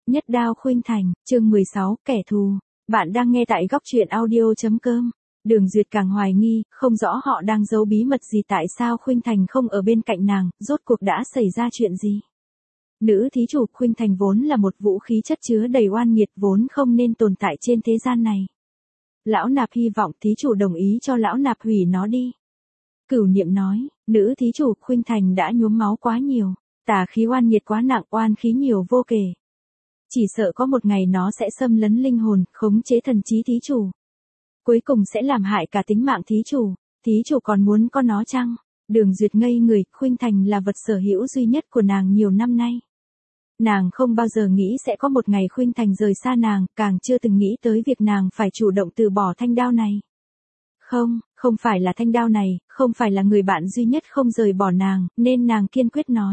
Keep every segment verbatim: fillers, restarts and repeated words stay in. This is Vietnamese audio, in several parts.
Nhất đao khuynh thành, chương mười sáu, kẻ thù. Bạn đang nghe tại góc truyện audio chấm com. Đường Duyệt càng hoài nghi, không rõ họ đang giấu bí mật gì, tại sao Khuynh Thành không ở bên cạnh nàng, rốt cuộc đã xảy ra chuyện gì. Nữ thí chủ Khuynh Thành vốn là một vũ khí chất chứa đầy oan nghiệt, vốn không nên tồn tại trên thế gian này. Lão nạp hy vọng thí chủ đồng ý cho lão nạp hủy nó đi. Cửu Niệm nói, nữ thí chủ Khuynh Thành đã nhuốm máu quá nhiều, tà khí oan nghiệt quá nặng, oan khí nhiều vô kể. Chỉ sợ có một ngày nó sẽ xâm lấn linh hồn, khống chế thần trí thí chủ. Cuối cùng sẽ làm hại cả tính mạng thí chủ, thí chủ còn muốn có nó chăng? Đường Duyệt ngây người, Khuynh Thành là vật sở hữu duy nhất của nàng nhiều năm nay. Nàng không bao giờ nghĩ sẽ có một ngày Khuynh Thành rời xa nàng, càng chưa từng nghĩ tới việc nàng phải chủ động từ bỏ thanh đao này. Không, không phải là thanh đao này, không phải là người bạn duy nhất không rời bỏ nàng, nên nàng kiên quyết nói.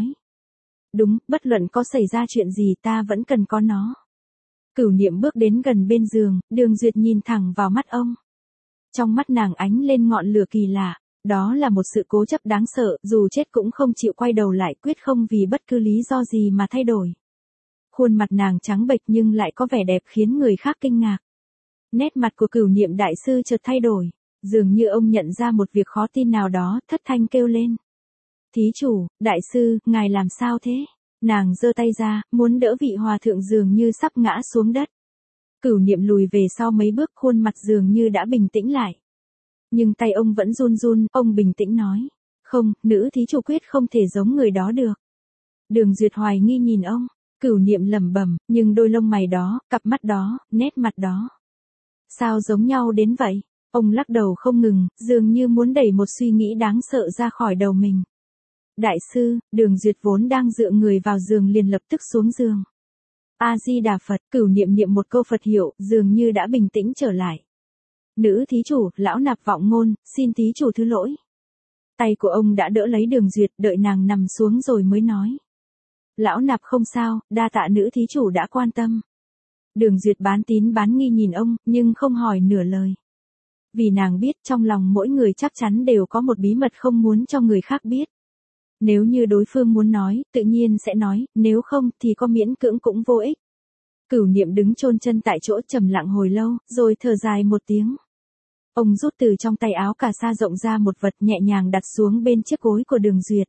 Đúng, bất luận có xảy ra chuyện gì ta vẫn cần có nó. Cửu Niệm bước đến gần bên giường, Đường Duyệt nhìn thẳng vào mắt ông. Trong mắt nàng ánh lên ngọn lửa kỳ lạ, đó là một sự cố chấp đáng sợ, dù chết cũng không chịu quay đầu lại, quyết không vì bất cứ lý do gì mà thay đổi. Khuôn mặt nàng trắng bệch nhưng lại có vẻ đẹp khiến người khác kinh ngạc. Nét mặt của Cửu Niệm đại sư chợt thay đổi, dường như ông nhận ra một việc khó tin nào đó, thất thanh kêu lên. Thí chủ, đại sư, ngài làm sao thế? Nàng giơ tay ra, muốn đỡ vị hòa thượng dường như sắp ngã xuống đất. Cửu Niệm lùi về sau mấy bước, khuôn mặt dường như đã bình tĩnh lại. Nhưng tay ông vẫn run run, ông bình tĩnh nói. Không, nữ thí chủ quyết không thể giống người đó được. Đường Duyệt hoài nghi nhìn ông, Cửu Niệm lẩm bẩm, nhưng đôi lông mày đó, cặp mắt đó, nét mặt đó. Sao giống nhau đến vậy? Ông lắc đầu không ngừng, dường như muốn đẩy một suy nghĩ đáng sợ ra khỏi đầu mình. Đại sư, Đường Duyệt vốn đang dựa người vào giường liền lập tức xuống giường. A-di-đà Phật, Cửu Niệm niệm một câu Phật hiệu, dường như đã bình tĩnh trở lại. Nữ thí chủ, lão nạp vọng ngôn, xin thí chủ thứ lỗi. Tay của ông đã đỡ lấy Đường Duyệt, đợi nàng nằm xuống rồi mới nói. Lão nạp không sao, đa tạ nữ thí chủ đã quan tâm. Đường Duyệt bán tín bán nghi nhìn ông, nhưng không hỏi nửa lời. Vì nàng biết trong lòng mỗi người chắc chắn đều có một bí mật không muốn cho người khác biết. Nếu như đối phương muốn nói, tự nhiên sẽ nói, nếu không thì có miễn cưỡng cũng vô ích. Cửu Niệm đứng chôn chân tại chỗ trầm lặng hồi lâu, rồi thở dài một tiếng. Ông rút từ trong tay áo cà sa rộng ra một vật nhẹ nhàng đặt xuống bên chiếc gối của Đường Duyệt.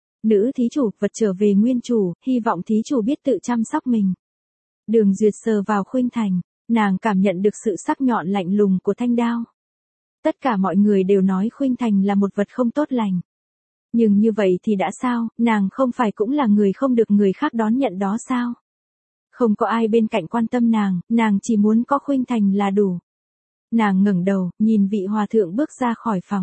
Nữ thí chủ, vật trở về nguyên chủ, hy vọng thí chủ biết tự chăm sóc mình. Đường Duyệt sờ vào Khuynh Thành, nàng cảm nhận được sự sắc nhọn lạnh lùng của thanh đao. Tất cả mọi người đều nói Khuynh Thành là một vật không tốt lành. Nhưng như vậy thì đã sao, nàng không phải cũng là người không được người khác đón nhận đó sao? Không có ai bên cạnh quan tâm nàng, nàng chỉ muốn có Khuynh Thành là đủ. Nàng ngẩng đầu, nhìn vị hòa thượng bước ra khỏi phòng.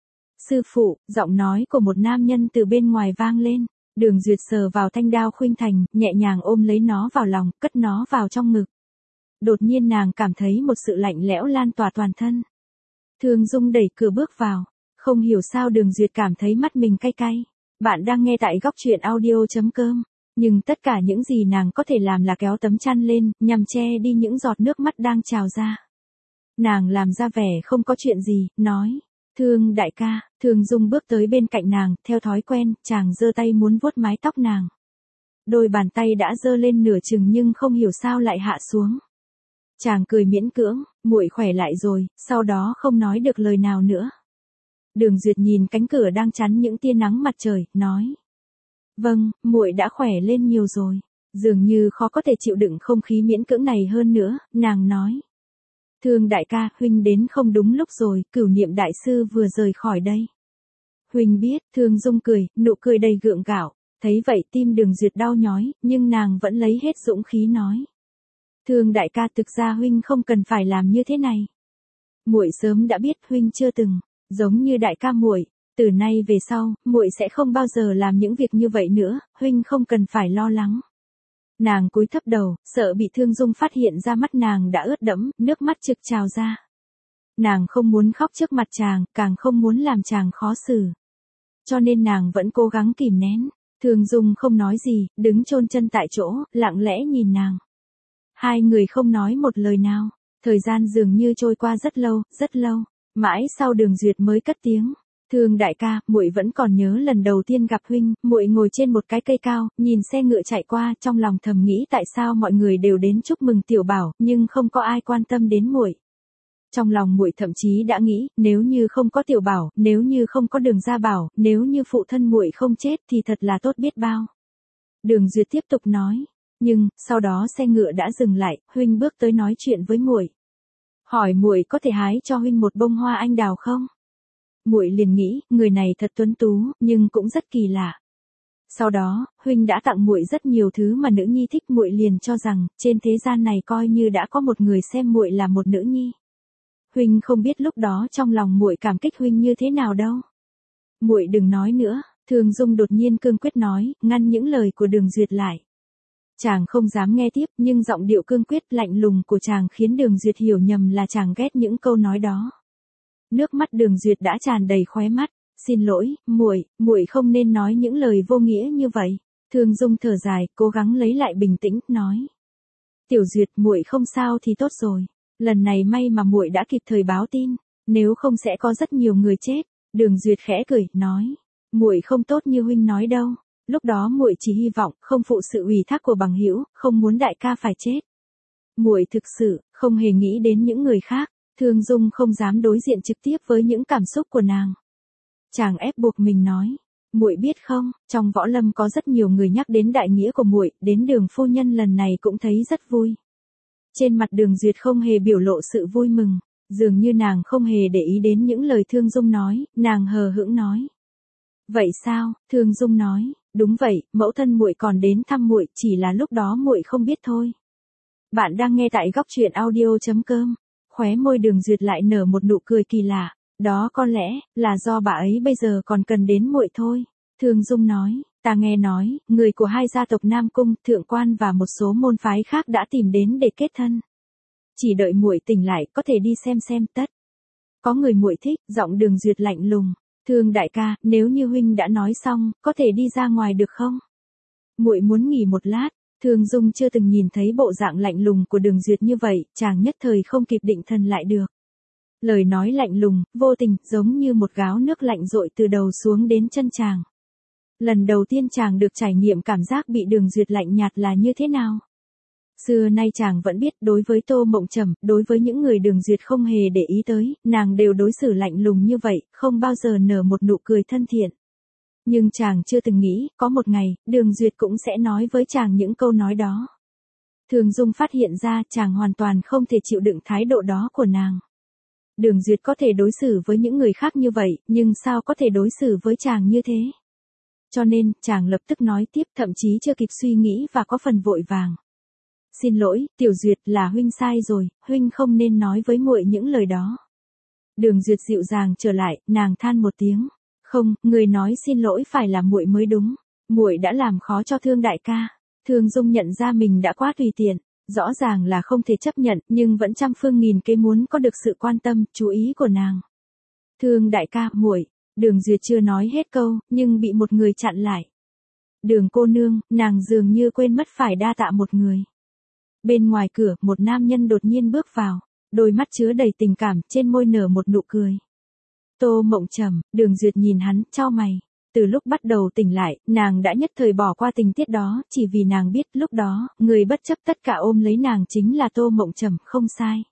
Sư phụ, giọng nói của một nam nhân từ bên ngoài vang lên. Đường Duyệt sờ vào thanh đao Khuynh Thành, nhẹ nhàng ôm lấy nó vào lòng, cất nó vào trong ngực. Đột nhiên nàng cảm thấy một sự lạnh lẽo lan tỏa toàn thân. Thương Dung đẩy cửa bước vào. Không hiểu sao Đường Duyệt cảm thấy mắt mình cay cay. Bạn đang nghe tại góc truyện audio chấm com. Nhưng tất cả những gì nàng có thể làm là kéo tấm chăn lên, nhằm che đi những giọt nước mắt đang trào ra. Nàng làm ra vẻ không có chuyện gì, nói. Thương đại ca, Thương Dung bước tới bên cạnh nàng, theo thói quen, chàng giơ tay muốn vuốt mái tóc nàng. Đôi bàn tay đã giơ lên nửa chừng nhưng không hiểu sao lại hạ xuống. Chàng cười miễn cưỡng, muội khỏe lại rồi, sau đó không nói được lời nào nữa. Đường Duyệt nhìn cánh cửa đang chắn những tia nắng mặt trời, nói. Vâng, muội đã khỏe lên nhiều rồi. Dường như khó có thể chịu đựng không khí miễn cưỡng này hơn nữa, nàng nói. Thương đại ca, huynh đến không đúng lúc rồi, Cửu Niệm đại sư vừa rời khỏi đây. Huynh biết, Thương Dung cười, nụ cười đầy gượng gạo. Thấy vậy tim Đường Duyệt đau nhói, nhưng nàng vẫn lấy hết dũng khí nói. Thương đại ca, thực ra huynh không cần phải làm như thế này. Muội sớm đã biết huynh chưa từng. Giống như đại ca muội, từ nay về sau, muội sẽ không bao giờ làm những việc như vậy nữa, huynh không cần phải lo lắng. Nàng cúi thấp đầu, sợ bị Thương Dung phát hiện ra mắt nàng đã ướt đẫm, nước mắt trực trào ra. Nàng không muốn khóc trước mặt chàng, càng không muốn làm chàng khó xử. Cho nên nàng vẫn cố gắng kìm nén. Thương Dung không nói gì, đứng chôn chân tại chỗ, lặng lẽ nhìn nàng. Hai người không nói một lời nào, thời gian dường như trôi qua rất lâu, rất lâu. Mãi sau Đường Duyệt mới cất tiếng. Thương đại ca, muội vẫn còn nhớ lần đầu tiên gặp huynh, muội ngồi trên một cái cây cao, nhìn xe ngựa chạy qua, trong lòng thầm nghĩ tại sao mọi người đều đến chúc mừng tiểu bảo, nhưng không có ai quan tâm đến muội. Trong lòng muội thậm chí đã nghĩ, nếu như không có tiểu bảo, nếu như không có Đường Gia Bảo, nếu như phụ thân muội không chết thì thật là tốt biết bao. Đường Duyệt tiếp tục nói, nhưng sau đó xe ngựa đã dừng lại, huynh bước tới nói chuyện với muội. Hỏi muội có thể hái cho huynh một bông hoa anh đào không? Muội liền nghĩ, người này thật tuấn tú, nhưng cũng rất kỳ lạ. Sau đó, huynh đã tặng muội rất nhiều thứ mà nữ nhi thích, muội liền cho rằng trên thế gian này coi như đã có một người xem muội là một nữ nhi. Huynh không biết lúc đó trong lòng muội cảm kích huynh như thế nào đâu. Muội đừng nói nữa, Thương Dung đột nhiên cương quyết nói, ngăn những lời của Đường Duyệt lại. Chàng không dám nghe tiếp, nhưng giọng điệu cương quyết lạnh lùng của chàng khiến Đường Duyệt hiểu nhầm là chàng ghét những câu nói đó. Nước mắt Đường Duyệt đã tràn đầy khóe mắt, xin lỗi, muội, muội không nên nói những lời vô nghĩa như vậy. Thương Dung thở dài, cố gắng lấy lại bình tĩnh, nói. Tiểu Duyệt, muội không sao thì tốt rồi. Lần này may mà muội đã kịp thời báo tin, nếu không sẽ có rất nhiều người chết. Đường Duyệt khẽ cười, nói, muội không tốt như huynh nói đâu. Lúc đó muội chỉ hy vọng không phụ sự ủy thác của bằng hữu, không muốn đại ca phải chết. Muội thực sự không hề nghĩ đến những người khác. Thương Dung không dám đối diện trực tiếp với những cảm xúc của nàng. Chàng ép buộc mình nói, muội biết không, trong võ lâm có rất nhiều người nhắc đến đại nghĩa của muội, đến Đường phu nhân lần này cũng thấy rất vui. Trên mặt Đường Duyệt không hề biểu lộ sự vui mừng, dường như nàng không hề để ý đến những lời Thương Dung nói, nàng hờ hững nói. Vậy sao? Thương Dung nói, đúng vậy, mẫu thân muội còn đến thăm muội, chỉ là lúc đó muội không biết thôi. Bạn đang nghe tại góc truyện audio chấm com. Khóe môi Đường Duyệt lại nở một nụ cười kỳ lạ, đó có lẽ là do bà ấy bây giờ còn cần đến muội thôi. Thương Dung nói, ta nghe nói, người của hai gia tộc Nam Cung, Thượng Quan và một số môn phái khác đã tìm đến để kết thân. Chỉ đợi muội tỉnh lại, có thể đi xem xem tất. Có người muội thích, giọng Đường Duyệt lạnh lùng. Thương đại ca, nếu như huynh đã nói xong, có thể đi ra ngoài được không? Muội muốn nghỉ một lát. Thương Dung chưa từng nhìn thấy bộ dạng lạnh lùng của Đường Duyệt như vậy, chàng nhất thời không kịp định thần lại được. Lời nói lạnh lùng, vô tình, giống như một gáo nước lạnh dội từ đầu xuống đến chân chàng. Lần đầu tiên chàng được trải nghiệm cảm giác bị Đường Duyệt lạnh nhạt là như thế nào. Xưa nay chàng vẫn biết, đối với Tô Mộng Trầm, đối với những người Đường Duyệt không hề để ý tới, nàng đều đối xử lạnh lùng như vậy, không bao giờ nở một nụ cười thân thiện. Nhưng chàng chưa từng nghĩ, có một ngày, Đường Duyệt cũng sẽ nói với chàng những câu nói đó. Thương Dung phát hiện ra chàng hoàn toàn không thể chịu đựng thái độ đó của nàng. Đường Duyệt có thể đối xử với những người khác như vậy, nhưng sao có thể đối xử với chàng như thế? Cho nên, chàng lập tức nói tiếp, thậm chí chưa kịp suy nghĩ và có phần vội vàng. Xin lỗi, Tiểu Duyệt, là huynh sai rồi, huynh không nên nói với muội những lời đó. Đường Duyệt dịu dàng trở lại, nàng than một tiếng. Không, người nói xin lỗi phải là muội mới đúng. Muội đã làm khó cho Thương đại ca. Thương Dung nhận ra mình đã quá tùy tiện, rõ ràng là không thể chấp nhận, nhưng vẫn trăm phương nghìn kế muốn có được sự quan tâm, chú ý của nàng. Thương đại ca, muội. Đường Duyệt chưa nói hết câu, nhưng bị một người chặn lại. Đường cô nương, nàng dường như quên mất phải đa tạ một người. Bên ngoài cửa, một nam nhân đột nhiên bước vào, đôi mắt chứa đầy tình cảm, trên môi nở một nụ cười. Tô Mộng Trầm. Đường Duyệt nhìn hắn, chau mày. Từ lúc bắt đầu tỉnh lại, nàng đã nhất thời bỏ qua tình tiết đó, chỉ vì nàng biết lúc đó, người bất chấp tất cả ôm lấy nàng chính là Tô Mộng Trầm, không sai.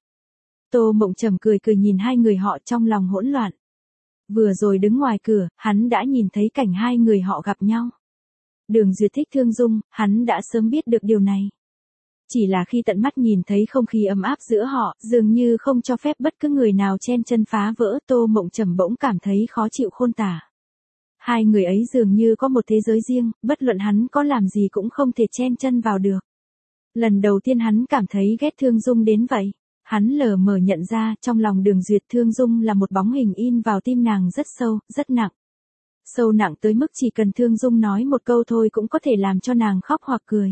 Tô Mộng Trầm cười cười nhìn hai người họ trong lòng hỗn loạn. Vừa rồi đứng ngoài cửa, hắn đã nhìn thấy cảnh hai người họ gặp nhau. Đường Duyệt thích Thương Dung, hắn đã sớm biết được điều này. Chỉ là khi tận mắt nhìn thấy không khí ấm áp giữa họ, dường như không cho phép bất cứ người nào chen chân phá vỡ, Tô Mộng Trầm bỗng cảm thấy khó chịu khôn tả. Hai người ấy dường như có một thế giới riêng, bất luận hắn có làm gì cũng không thể chen chân vào được. Lần đầu tiên hắn cảm thấy ghét Thương Dung đến vậy. Hắn lờ mờ nhận ra, trong lòng Đường Duyệt, Thương Dung là một bóng hình in vào tim nàng rất sâu, rất nặng. Sâu nặng tới mức chỉ cần Thương Dung nói một câu thôi cũng có thể làm cho nàng khóc hoặc cười.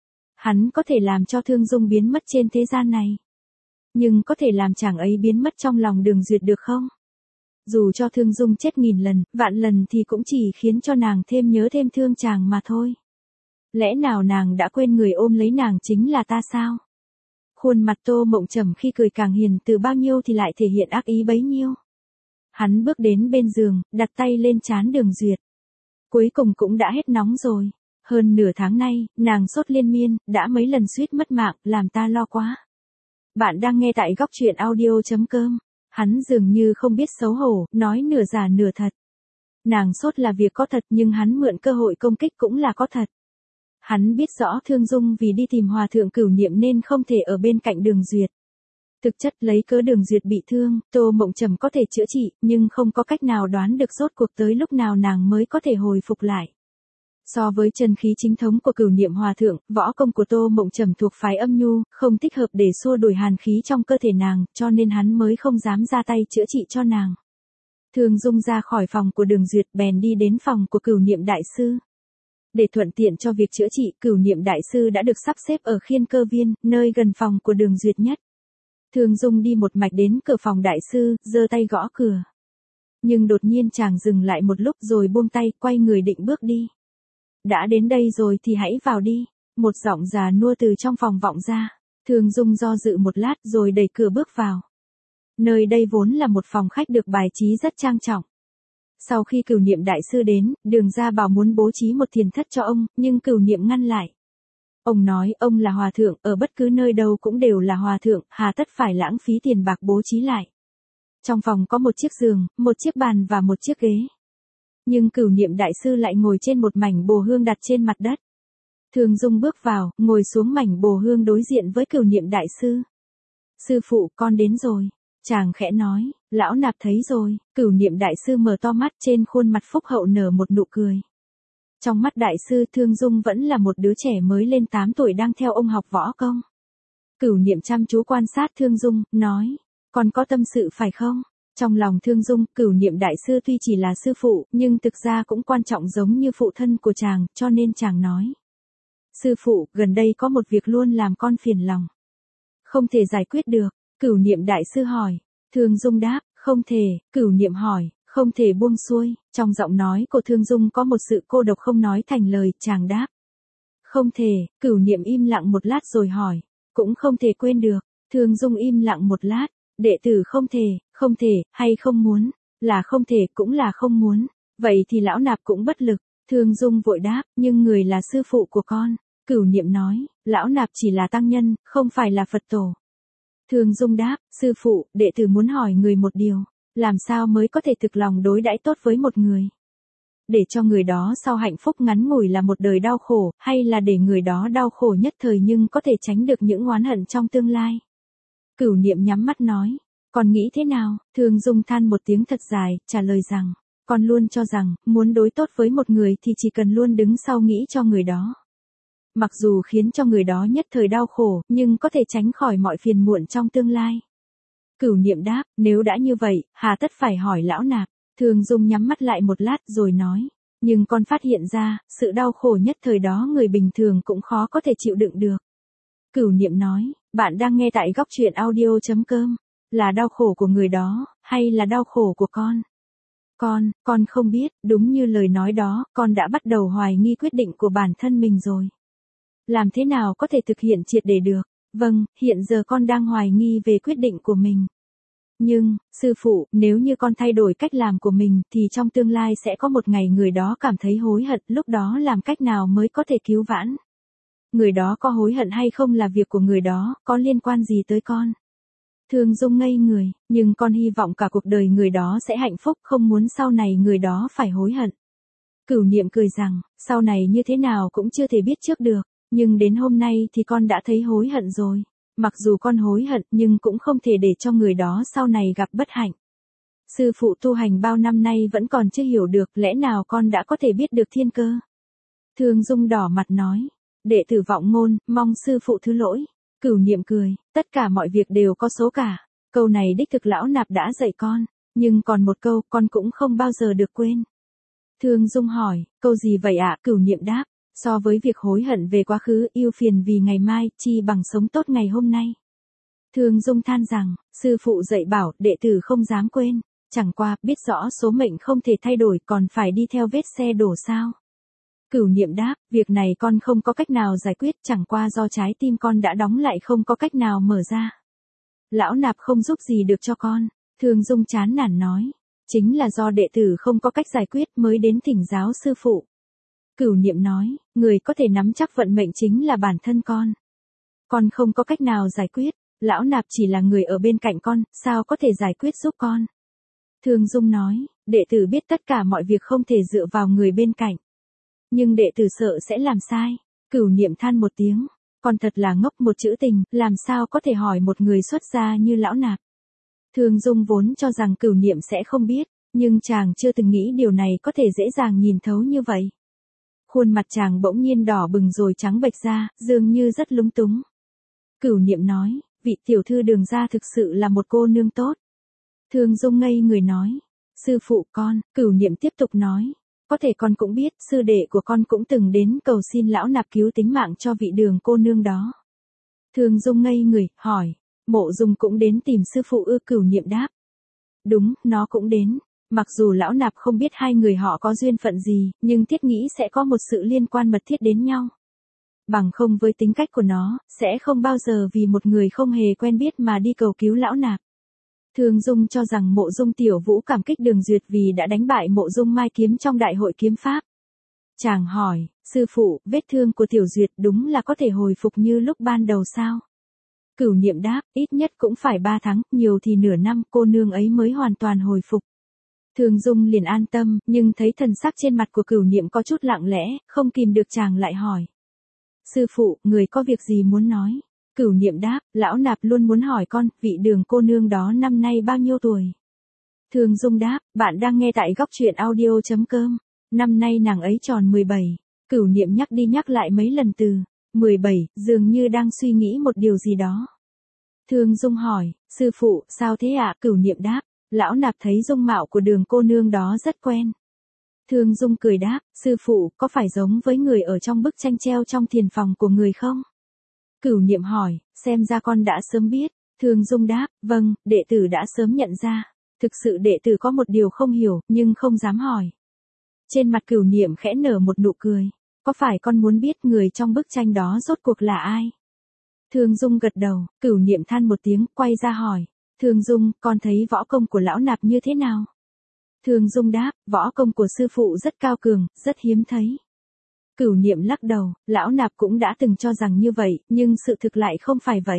Hắn có thể làm cho Thương Dung biến mất trên thế gian này. Nhưng có thể làm chàng ấy biến mất trong lòng Đường Duyệt được không? Dù cho Thương Dung chết nghìn lần, vạn lần thì cũng chỉ khiến cho nàng thêm nhớ thêm thương chàng mà thôi. Lẽ nào nàng đã quên người ôm lấy nàng chính là ta sao? Khuôn mặt Tô Mộng Trầm khi cười càng hiền từ bao nhiêu thì lại thể hiện ác ý bấy nhiêu. Hắn bước đến bên giường, đặt tay lên trán Đường Duyệt. Cuối cùng cũng đã hết nóng rồi. Hơn nửa tháng nay, nàng sốt liên miên, đã mấy lần suýt mất mạng, làm ta lo quá. Bạn đang nghe tại góc truyện audio.com. Hắn dường như không biết xấu hổ, nói nửa giả nửa thật. Nàng sốt là việc có thật nhưng hắn mượn cơ hội công kích cũng là có thật. Hắn biết rõ Thương Dung vì đi tìm Hòa thượng Cửu Niệm nên không thể ở bên cạnh Đường Duyệt. Thực chất lấy cớ Đường Duyệt bị thương, Tô Mộng Trầm có thể chữa trị, nhưng không có cách nào đoán được rốt cuộc tới lúc nào nàng mới có thể hồi phục lại. So với chân khí chính thống của Cửu Niệm Hòa thượng, võ công của Tô Mộng Trầm thuộc phái âm nhu, không thích hợp để xua đuổi hàn khí trong cơ thể nàng, cho nên hắn mới không dám ra tay chữa trị cho nàng. Thương Dung ra khỏi phòng của Đường Duyệt bèn đi đến phòng của Cửu Niệm đại sư. Để thuận tiện cho việc chữa trị, Cửu Niệm đại sư đã được sắp xếp ở Khiên Cơ Viên, nơi gần phòng của Đường Duyệt nhất. Thương Dung đi một mạch đến cửa phòng đại sư, giơ tay gõ cửa. Nhưng đột nhiên chàng dừng lại một lúc rồi buông tay, quay người định bước đi. Đã đến đây rồi thì hãy vào đi. Một giọng già nua từ trong phòng vọng ra. Thương Dung do dự một lát rồi đẩy cửa bước vào. Nơi đây vốn là một phòng khách được bài trí rất trang trọng. Sau khi Cửu Niệm đại sư đến, Đường gia bảo muốn bố trí một thiền thất cho ông, nhưng Cửu Niệm ngăn lại. Ông nói ông là hòa thượng, ở bất cứ nơi đâu cũng đều là hòa thượng, hà tất phải lãng phí tiền bạc bố trí lại. Trong phòng có một chiếc giường, một chiếc bàn và một chiếc ghế. Nhưng Cửu Niệm đại sư lại ngồi trên một mảnh bồ hương đặt trên mặt đất. Thương Dung bước vào, ngồi xuống mảnh bồ hương đối diện với Cửu Niệm đại sư. Sư phụ, con đến rồi. Chàng khẽ nói, lão nạp thấy rồi. Cửu Niệm đại sư mở to mắt, trên khuôn mặt phúc hậu nở một nụ cười. Trong mắt đại sư, Thương Dung vẫn là một đứa trẻ mới lên tám tuổi đang theo ông học võ công. Cửu Niệm chăm chú quan sát Thương Dung, nói, con có tâm sự phải không? Trong lòng Thương Dung, Cửu Niệm đại sư tuy chỉ là sư phụ, nhưng thực ra cũng quan trọng giống như phụ thân của chàng, cho nên chàng nói. Sư phụ, gần đây có một việc luôn làm con phiền lòng. Không thể giải quyết được. Cửu Niệm đại sư hỏi. Thương Dung đáp, không thể. Cửu Niệm hỏi, không thể buông xuôi. Trong giọng nói của Thương Dung có một sự cô độc không nói thành lời, chàng đáp. Không thể. Cửu Niệm im lặng một lát rồi hỏi. Cũng không thể quên được. Thương Dung im lặng một lát. Đệ tử không thể, không thể, hay không muốn. Là không thể cũng là không muốn. Vậy thì lão nạp cũng bất lực. Thương Dung vội đáp, nhưng người là sư phụ của con. Cửu Niệm nói, lão nạp chỉ là tăng nhân, không phải là Phật tổ. Thương Dung đáp, sư phụ, đệ tử muốn hỏi người một điều, làm sao mới có thể thực lòng đối đãi tốt với một người? Để cho người đó sau hạnh phúc ngắn ngủi là một đời đau khổ, hay là để người đó đau khổ nhất thời nhưng có thể tránh được những oán hận trong tương lai? Cửu Niệm nhắm mắt nói, con nghĩ thế nào? Thương Dung than một tiếng thật dài, trả lời rằng, con luôn cho rằng, muốn đối tốt với một người thì chỉ cần luôn đứng sau nghĩ cho người đó. Mặc dù khiến cho người đó nhất thời đau khổ, nhưng có thể tránh khỏi mọi phiền muộn trong tương lai. Cửu Niệm đáp, nếu đã như vậy, hà tất phải hỏi lão nạp. Thương Dung nhắm mắt lại một lát rồi nói, nhưng con phát hiện ra, sự đau khổ nhất thời đó người bình thường cũng khó có thể chịu đựng được. Cửu Niệm nói, bạn đang nghe tại góc truyện audio.com, là đau khổ của người đó, hay là đau khổ của con? Con, con không biết, đúng như lời nói đó, con đã bắt đầu hoài nghi quyết định của bản thân mình rồi. Làm thế nào có thể thực hiện triệt để được? Vâng, hiện giờ con đang hoài nghi về quyết định của mình. Nhưng, sư phụ, nếu như con thay đổi cách làm của mình, thì trong tương lai sẽ có một ngày người đó cảm thấy hối hận, lúc đó làm cách nào mới có thể cứu vãn? Người đó có hối hận hay không là việc của người đó, có liên quan gì tới con? Thương Dung ngây người, nhưng con hy vọng cả cuộc đời người đó sẽ hạnh phúc, không muốn sau này người đó phải hối hận. Cửu Niệm cười rằng, sau này như thế nào cũng chưa thể biết trước được. Nhưng đến hôm nay thì con đã thấy hối hận rồi. Mặc dù con hối hận nhưng cũng không thể để cho người đó sau này gặp bất hạnh. Sư phụ tu hành bao năm nay vẫn còn chưa hiểu được, lẽ nào con đã có thể biết được thiên cơ? Thương Dung đỏ mặt nói, đệ tử vọng ngôn, mong sư phụ thứ lỗi. Cửu Niệm cười, tất cả mọi việc đều có số cả. Câu này đích thực lão nạp đã dạy con, nhưng còn một câu con cũng không bao giờ được quên. Thương Dung hỏi, câu gì vậy ạ? Cửu Niệm đáp, so với việc hối hận về quá khứ, yêu phiền vì ngày mai, chi bằng sống tốt ngày hôm nay. Thương Dung than rằng, sư phụ dạy bảo, đệ tử không dám quên, chẳng qua, biết rõ số mệnh không thể thay đổi, còn phải đi theo vết xe đổ sao? Cửu Niệm đáp, việc này con không có cách nào giải quyết, chẳng qua do trái tim con đã đóng lại không có cách nào mở ra. Lão nạp không giúp gì được cho con. Thương Dung chán nản nói, Chính là do đệ tử không có cách giải quyết mới đến thỉnh giáo sư phụ. Cửu Niệm nói, người có thể nắm chắc vận mệnh chính là bản thân con. Con không có cách nào giải quyết, lão nạp chỉ là người ở bên cạnh con, sao có thể giải quyết giúp con. Thương Dung nói, đệ tử biết tất cả mọi việc không thể dựa vào người bên cạnh. Nhưng đệ tử sợ sẽ làm sai. Cửu Niệm than một tiếng, con thật là ngốc, một chữ tình, làm sao có thể hỏi một người xuất gia như lão nạp. Thương Dung vốn cho rằng Cửu Niệm sẽ không biết, nhưng chàng chưa từng nghĩ điều này có thể dễ dàng nhìn thấu như vậy. Khuôn mặt chàng bỗng nhiên đỏ bừng rồi trắng bệch ra, dường như rất lúng túng. Cửu Niệm nói, vị tiểu thư Đường gia thực sự là một cô nương tốt. Thương Dung ngây người nói, sư phụ con. Cửu Niệm tiếp tục nói, có thể con cũng biết, sư đệ của con cũng từng đến cầu xin lão nạp cứu tính mạng cho vị Đường cô nương đó. Thương Dung ngây người, hỏi, Mộ Dung cũng đến tìm sư phụ ư? Cửu Niệm đáp, đúng, nó cũng đến. Mặc dù lão nạp không biết hai người họ có duyên phận gì, nhưng thiết nghĩ sẽ có một sự liên quan mật thiết đến nhau. Bằng không với tính cách của nó, sẽ không bao giờ vì một người không hề quen biết mà đi cầu cứu lão nạp. Thương Dung cho rằng Mộ Dung Tiểu Vũ cảm kích Đường Duyệt vì đã đánh bại Mộ Dung Mai Kiếm trong đại hội kiếm pháp. Chàng hỏi, sư phụ, vết thương của Tiểu Duyệt đúng là có thể hồi phục như lúc ban đầu sao? Cửu Niệm đáp, ít nhất cũng phải ba tháng, nhiều thì nửa năm, cô nương ấy mới hoàn toàn hồi phục. Thương Dung liền an tâm, nhưng thấy thần sắc trên mặt của Cửu Niệm có chút lặng lẽ, không kìm được chàng lại hỏi. Sư phụ, người có việc gì muốn nói? Cửu Niệm đáp, lão nạp luôn muốn hỏi con, vị Đường cô nương đó năm nay bao nhiêu tuổi? Thương Dung đáp, bạn đang nghe tại góc truyện audio chấm com. Năm nay nàng ấy tròn mười bảy. Cửu Niệm nhắc đi nhắc lại mấy lần từ mười bảy, dường như đang suy nghĩ một điều gì đó. Thương Dung hỏi, sư phụ, sao thế ạ? Cửu Niệm đáp, lão nạp thấy dung mạo của Đường cô nương đó rất quen. Thương Dung cười đáp, sư phụ, có phải giống với người ở trong bức tranh treo trong thiền phòng của người không? Cửu Niệm hỏi, xem ra con đã sớm biết. Thương Dung đáp, vâng, đệ tử đã sớm nhận ra. Thực sự đệ tử có một điều không hiểu, nhưng không dám hỏi. Trên mặt Cửu Niệm khẽ nở một nụ cười. Có phải con muốn biết người trong bức tranh đó rốt cuộc là ai? Thương Dung gật đầu, Cửu Niệm than một tiếng, quay ra hỏi. Thương Dung, con thấy võ công của lão nạp như thế nào? Thương Dung đáp, võ công của sư phụ rất cao cường, rất hiếm thấy. Cửu Niệm lắc đầu, lão nạp cũng đã từng cho rằng như vậy, nhưng sự thực lại không phải vậy.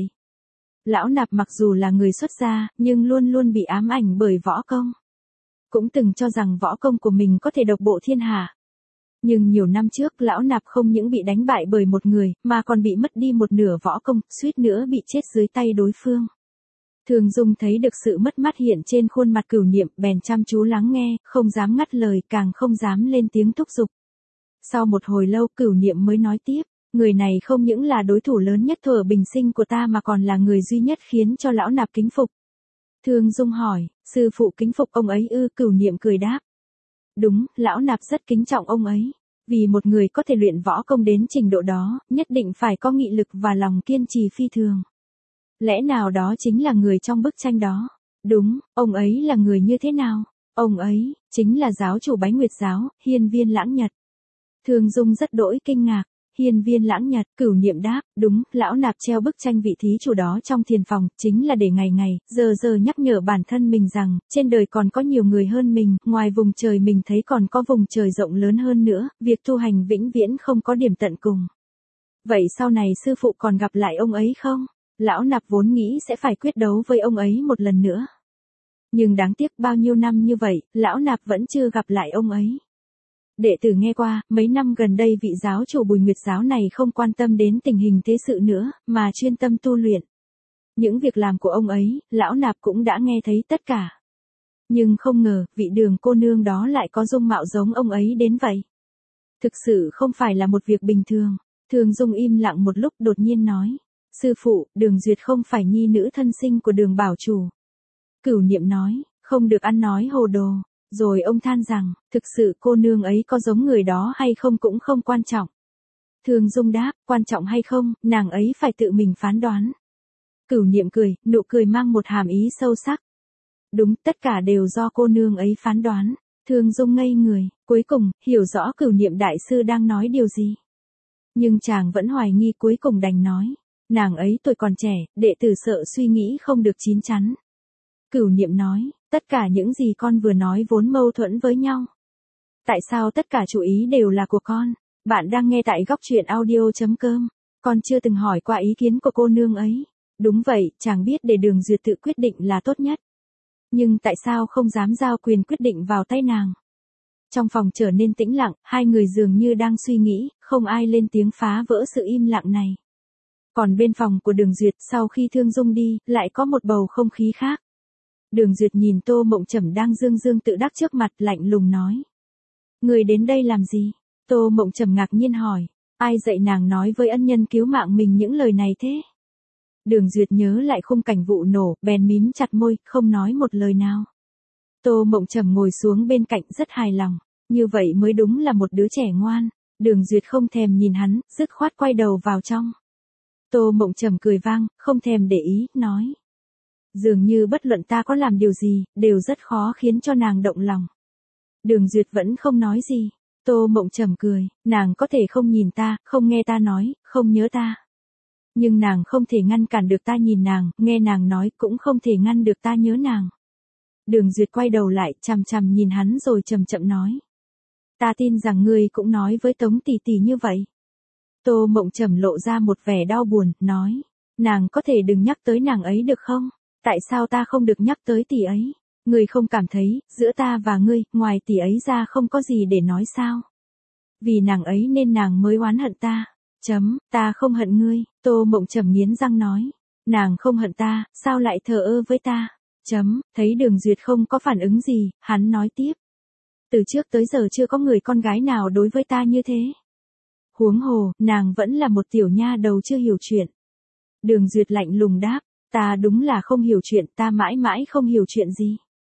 Lão nạp mặc dù là người xuất gia, nhưng luôn luôn bị ám ảnh bởi võ công. Cũng từng cho rằng võ công của mình có thể độc bộ thiên hạ. Nhưng nhiều năm trước lão nạp không những bị đánh bại bởi một người, mà còn bị mất đi một nửa võ công, suýt nữa bị chết dưới tay đối phương. Thương Dung thấy được sự mất mát hiện trên khuôn mặt Cửu Niệm, bèn chăm chú lắng nghe, không dám ngắt lời, càng không dám lên tiếng thúc giục. Sau một hồi lâu, Cửu Niệm mới nói tiếp, người này không những là đối thủ lớn nhất thuở bình sinh của ta mà còn là người duy nhất khiến cho lão nạp kính phục. Thương Dung hỏi, sư phụ kính phục ông ấy ư? Cửu Niệm cười đáp. Đúng, lão nạp rất kính trọng ông ấy. Vì một người có thể luyện võ công đến trình độ đó, nhất định phải có nghị lực và lòng kiên trì phi thường. Lẽ nào đó chính là người trong bức tranh đó? Đúng, ông ấy là người như thế nào? Ông ấy, chính là giáo chủ Bái Nguyệt giáo, Hiên Viên Lãng Nhật. Thương Dung rất đỗi kinh ngạc. Hiên Viên Lãng Nhật. Cửu Niệm đáp, đúng, lão nạp treo bức tranh vị thí chủ đó trong thiền phòng, chính là để ngày ngày, giờ giờ nhắc nhở bản thân mình rằng, trên đời còn có nhiều người hơn mình, ngoài vùng trời mình thấy còn có vùng trời rộng lớn hơn nữa, việc tu hành vĩnh viễn không có điểm tận cùng. Vậy sau này sư phụ còn gặp lại ông ấy không? Lão nạp vốn nghĩ sẽ phải quyết đấu với ông ấy một lần nữa. Nhưng đáng tiếc bao nhiêu năm như vậy, lão nạp vẫn chưa gặp lại ông ấy. Đệ tử nghe qua, mấy năm gần đây vị giáo chủ Bùi Nguyệt giáo này không quan tâm đến tình hình thế sự nữa, mà chuyên tâm tu luyện. Những việc làm của ông ấy, lão nạp cũng đã nghe thấy tất cả. Nhưng không ngờ, vị Đường cô nương đó lại có dung mạo giống ông ấy đến vậy. Thực sự không phải là một việc bình thường. Thương Dung im lặng một lúc đột nhiên nói. Sư phụ, Đường Duyệt không phải nhi nữ thân sinh của Đường bảo chủ. Cửu Niệm nói, không được ăn nói hồ đồ. Rồi ông than rằng, thực sự cô nương ấy có giống người đó hay không cũng không quan trọng. Thương Dung đáp, quan trọng hay không, nàng ấy phải tự mình phán đoán. Cửu Niệm cười, nụ cười mang một hàm ý sâu sắc. Đúng, tất cả đều do cô nương ấy phán đoán. Thương Dung ngây người, cuối cùng, hiểu rõ Cửu Niệm đại sư đang nói điều gì. Nhưng chàng vẫn hoài nghi, cuối cùng đành nói. Nàng ấy tuổi còn trẻ, đệ tử sợ suy nghĩ không được chín chắn. Cửu Niệm nói, Tất cả những gì con vừa nói vốn mâu thuẫn với nhau. Tại sao tất cả chú ý đều là của con? Bạn đang nghe tại góc truyện audio.com. Con chưa từng hỏi qua ý kiến của cô nương ấy. Đúng vậy, chàng biết để Đường Duyệt tự quyết định là tốt nhất. Nhưng tại sao không dám giao quyền quyết định vào tay nàng? Trong phòng trở nên tĩnh lặng, hai người dường như đang suy nghĩ, không ai lên tiếng phá vỡ sự im lặng này. Còn bên phòng của Đường Duyệt, sau khi Thương Dung đi, lại có một bầu không khí khác. Đường Duyệt nhìn Tô Mộng Trầm đang dương dương tự đắc trước mặt, lạnh lùng nói. Người đến đây làm gì? Tô Mộng Trầm ngạc nhiên hỏi. Ai dạy nàng nói với ân nhân cứu mạng mình những lời này thế? Đường Duyệt nhớ lại khung cảnh vụ nổ, bèn mím chặt môi, không nói một lời nào. Tô Mộng Trầm ngồi xuống bên cạnh rất hài lòng. Như vậy mới đúng là một đứa trẻ ngoan. Đường Duyệt không thèm nhìn hắn, dứt khoát quay đầu vào trong. Tô Mộng Trầm cười vang, không thèm để ý, nói. Dường như bất luận ta có làm điều gì, đều rất khó khiến cho nàng động lòng. Đường Duyệt vẫn không nói gì. Tô Mộng Trầm cười, nàng có thể không nhìn ta, không nghe ta nói, không nhớ ta. Nhưng nàng không thể ngăn cản được ta nhìn nàng, nghe nàng nói cũng không thể ngăn được ta nhớ nàng. Đường Duyệt quay đầu lại, chằm chằm nhìn hắn rồi chậm chậm nói. Ta tin rằng ngươi cũng nói với Tống tỷ tỷ như vậy. Tô Mộng Trầm lộ ra một vẻ đau buồn, nói. Nàng có thể đừng nhắc tới nàng ấy được không? Tại sao ta không được nhắc tới tỷ ấy? Ngươi không cảm thấy, giữa ta và ngươi, ngoài tỷ ấy ra không có gì để nói sao? Vì nàng ấy nên nàng mới oán hận ta. Chấm, ta không hận ngươi, Tô Mộng Trầm nghiến răng nói. Nàng không hận ta, sao lại thờ ơ với ta? Chấm, thấy Đường Duyệt không có phản ứng gì, hắn nói tiếp. Từ trước tới giờ chưa có người con gái nào đối với ta như thế. Huống hồ, nàng vẫn là một tiểu nha đầu chưa hiểu chuyện. Đường Duyệt lạnh lùng đáp, ta đúng là không hiểu chuyện, ta mãi mãi không hiểu chuyện gì.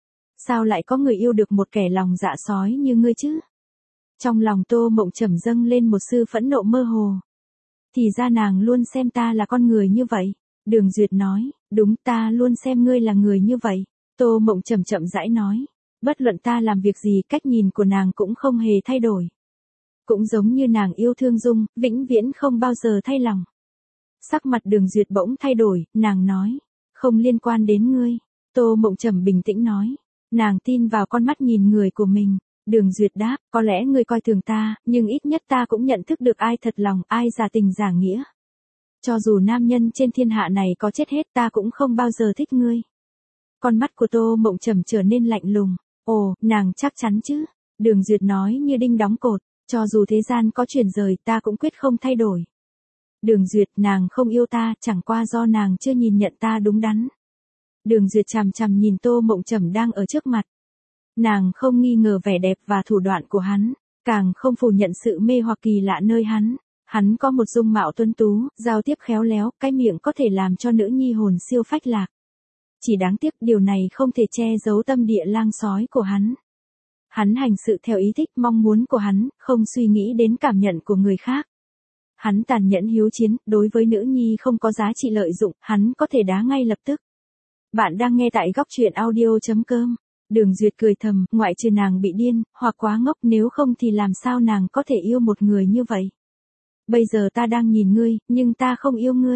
Sao lại có người yêu được một kẻ lòng dạ sói như ngươi chứ? Trong lòng Tô Mộng Trầm dâng lên một sự phẫn nộ mơ hồ. Thì ra nàng luôn xem ta là con người như vậy. Đường Duyệt nói, đúng, ta luôn xem ngươi là người như vậy. Tô Mộng Trầm chậm rãi nói, bất luận ta làm việc gì, cách nhìn của nàng cũng không hề thay đổi. Cũng giống như nàng yêu Thương Dung, vĩnh viễn không bao giờ thay lòng. Sắc mặt Đường Duyệt bỗng thay đổi, nàng nói, không liên quan đến ngươi. Tô Mộng Trầm bình tĩnh nói, nàng tin vào con mắt nhìn người của mình. Đường Duyệt đáp, có lẽ ngươi coi thường ta, nhưng ít nhất ta cũng nhận thức được ai thật lòng, ai giả tình giả nghĩa. Cho dù nam nhân trên thiên hạ này có chết hết ta cũng không bao giờ thích ngươi. Con mắt của Tô Mộng Trầm trở nên lạnh lùng. Ồ, nàng chắc chắn chứ? Đường Duyệt nói như đinh đóng cột, cho dù thế gian có chuyển rời ta cũng quyết không thay đổi. Đường Duyệt, nàng không yêu ta, chẳng qua do nàng chưa nhìn nhận ta đúng đắn. Đường Duyệt chằm chằm nhìn Tô Mộng Trầm đang ở trước mặt. Nàng không nghi ngờ vẻ đẹp và thủ đoạn của hắn, càng không phủ nhận sự mê hoặc kỳ lạ nơi hắn. Hắn có một dung mạo tuấn tú, giao tiếp khéo léo, cái miệng có thể làm cho nữ nhi hồn siêu phách lạc. Chỉ đáng tiếc điều này không thể che giấu tâm địa lang sói của hắn. Hắn hành sự theo ý thích mong muốn của hắn, không suy nghĩ đến cảm nhận của người khác. Hắn tàn nhẫn hiếu chiến, đối với nữ nhi không có giá trị lợi dụng, hắn có thể đá ngay lập tức. Bạn đang nghe tại góc truyện audio.com. Đường Duyệt cười thầm, ngoại trừ nàng bị điên, hoặc quá ngốc, nếu không thì làm sao nàng có thể yêu một người như vậy. Bây giờ ta đang nhìn ngươi, nhưng ta không yêu ngươi.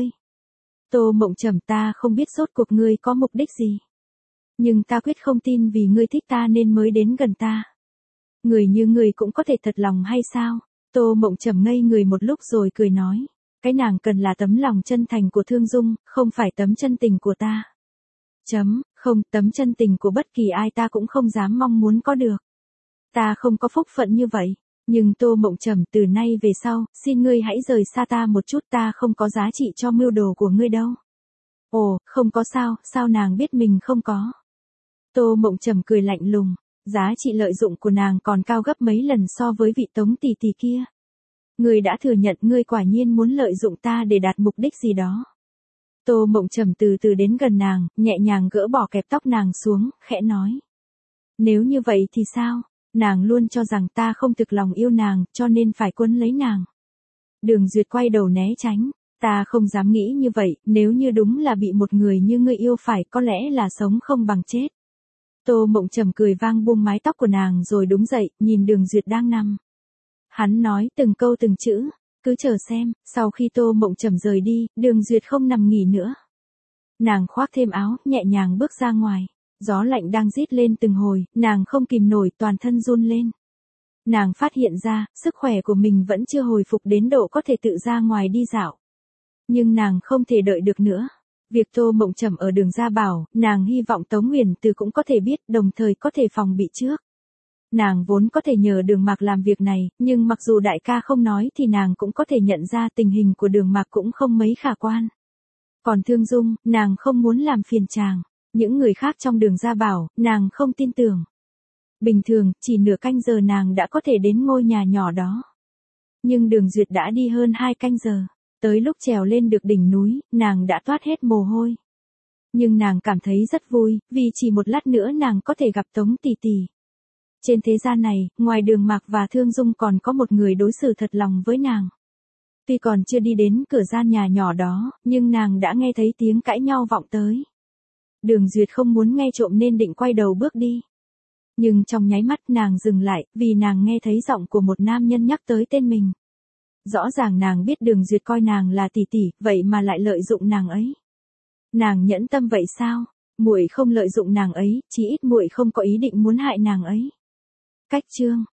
Tô Mộng Trầm, ta không biết rốt cuộc ngươi có mục đích gì. Nhưng ta quyết không tin vì ngươi thích ta nên mới đến gần ta. Người như ngươi cũng có thể thật lòng hay sao? Tô Mộng Trầm ngây người một lúc rồi cười nói. Cái nàng cần là tấm lòng chân thành của Thương Dung, không phải tấm chân tình của ta. Chấm, không, tấm chân tình của bất kỳ ai ta cũng không dám mong muốn có được. Ta không có phúc phận như vậy. Nhưng Tô Mộng Trầm, từ nay về sau, xin ngươi hãy rời xa ta một chút, ta không có giá trị cho mưu đồ của ngươi đâu. Ồ, không có sao, sao nàng biết mình không có? Tô Mộng Trầm cười lạnh lùng, giá trị lợi dụng của nàng còn cao gấp mấy lần so với vị Tống tỷ tỷ kia. Ngươi đã thừa nhận ngươi quả nhiên muốn lợi dụng ta để đạt mục đích gì đó. Tô Mộng Trầm từ từ đến gần nàng, nhẹ nhàng gỡ bỏ kẹp tóc nàng xuống, khẽ nói. Nếu như vậy thì sao? Nàng luôn cho rằng ta không thực lòng yêu nàng, cho nên phải quấn lấy nàng. Đường Duyệt quay đầu né tránh. Ta không dám nghĩ như vậy, nếu như đúng là bị một người như ngươi yêu phải, có lẽ là sống không bằng chết. Tô Mộng Trầm cười vang buông mái tóc của nàng rồi đứng dậy, nhìn Đường Duyệt đang nằm. Hắn nói từng câu từng chữ, cứ chờ xem. Sau khi Tô Mộng Trầm rời đi, Đường Duyệt không nằm nghỉ nữa. Nàng khoác thêm áo, nhẹ nhàng bước ra ngoài. Gió lạnh đang rít lên từng hồi, nàng không kìm nổi toàn thân run lên. Nàng phát hiện ra, sức khỏe của mình vẫn chưa hồi phục đến độ có thể tự ra ngoài đi dạo. Nhưng nàng không thể đợi được nữa. Việc Tô Mộng Trầm ở Đường Gia Bảo, nàng hy vọng Tống Nguyền Từ cũng có thể biết, đồng thời có thể phòng bị trước. Nàng vốn có thể nhờ Đường Mạc làm việc này, nhưng mặc dù đại ca không nói thì nàng cũng có thể nhận ra tình hình của Đường Mạc cũng không mấy khả quan. Còn Thương Dung, nàng không muốn làm phiền chàng. Những người khác trong Đường Gia Bảo, nàng không tin tưởng. Bình thường, chỉ nửa canh giờ nàng đã có thể đến ngôi nhà nhỏ đó. Nhưng Đường Duyệt đã đi hơn hai canh giờ. Tới lúc trèo lên được đỉnh núi, nàng đã toát hết mồ hôi. Nhưng nàng cảm thấy rất vui, vì chỉ một lát nữa nàng có thể gặp Tống tỷ tỷ. Trên thế gian này, ngoài Đường Mạc và Thương Dung còn có một người đối xử thật lòng với nàng. Tuy còn chưa đi đến cửa gian nhà nhỏ đó, nhưng nàng đã nghe thấy tiếng cãi nhau vọng tới. Đường Duyệt không muốn nghe trộm nên định quay đầu bước đi. Nhưng trong nháy mắt nàng dừng lại, vì nàng nghe thấy giọng của một nam nhân nhắc tới tên mình. Rõ ràng nàng biết Đường Duyệt coi nàng là tỷ tỷ, vậy mà lại lợi dụng nàng ấy. Nàng nhẫn tâm vậy sao? Muội không lợi dụng nàng ấy, chỉ ít muội không có ý định muốn hại nàng ấy. Cách chương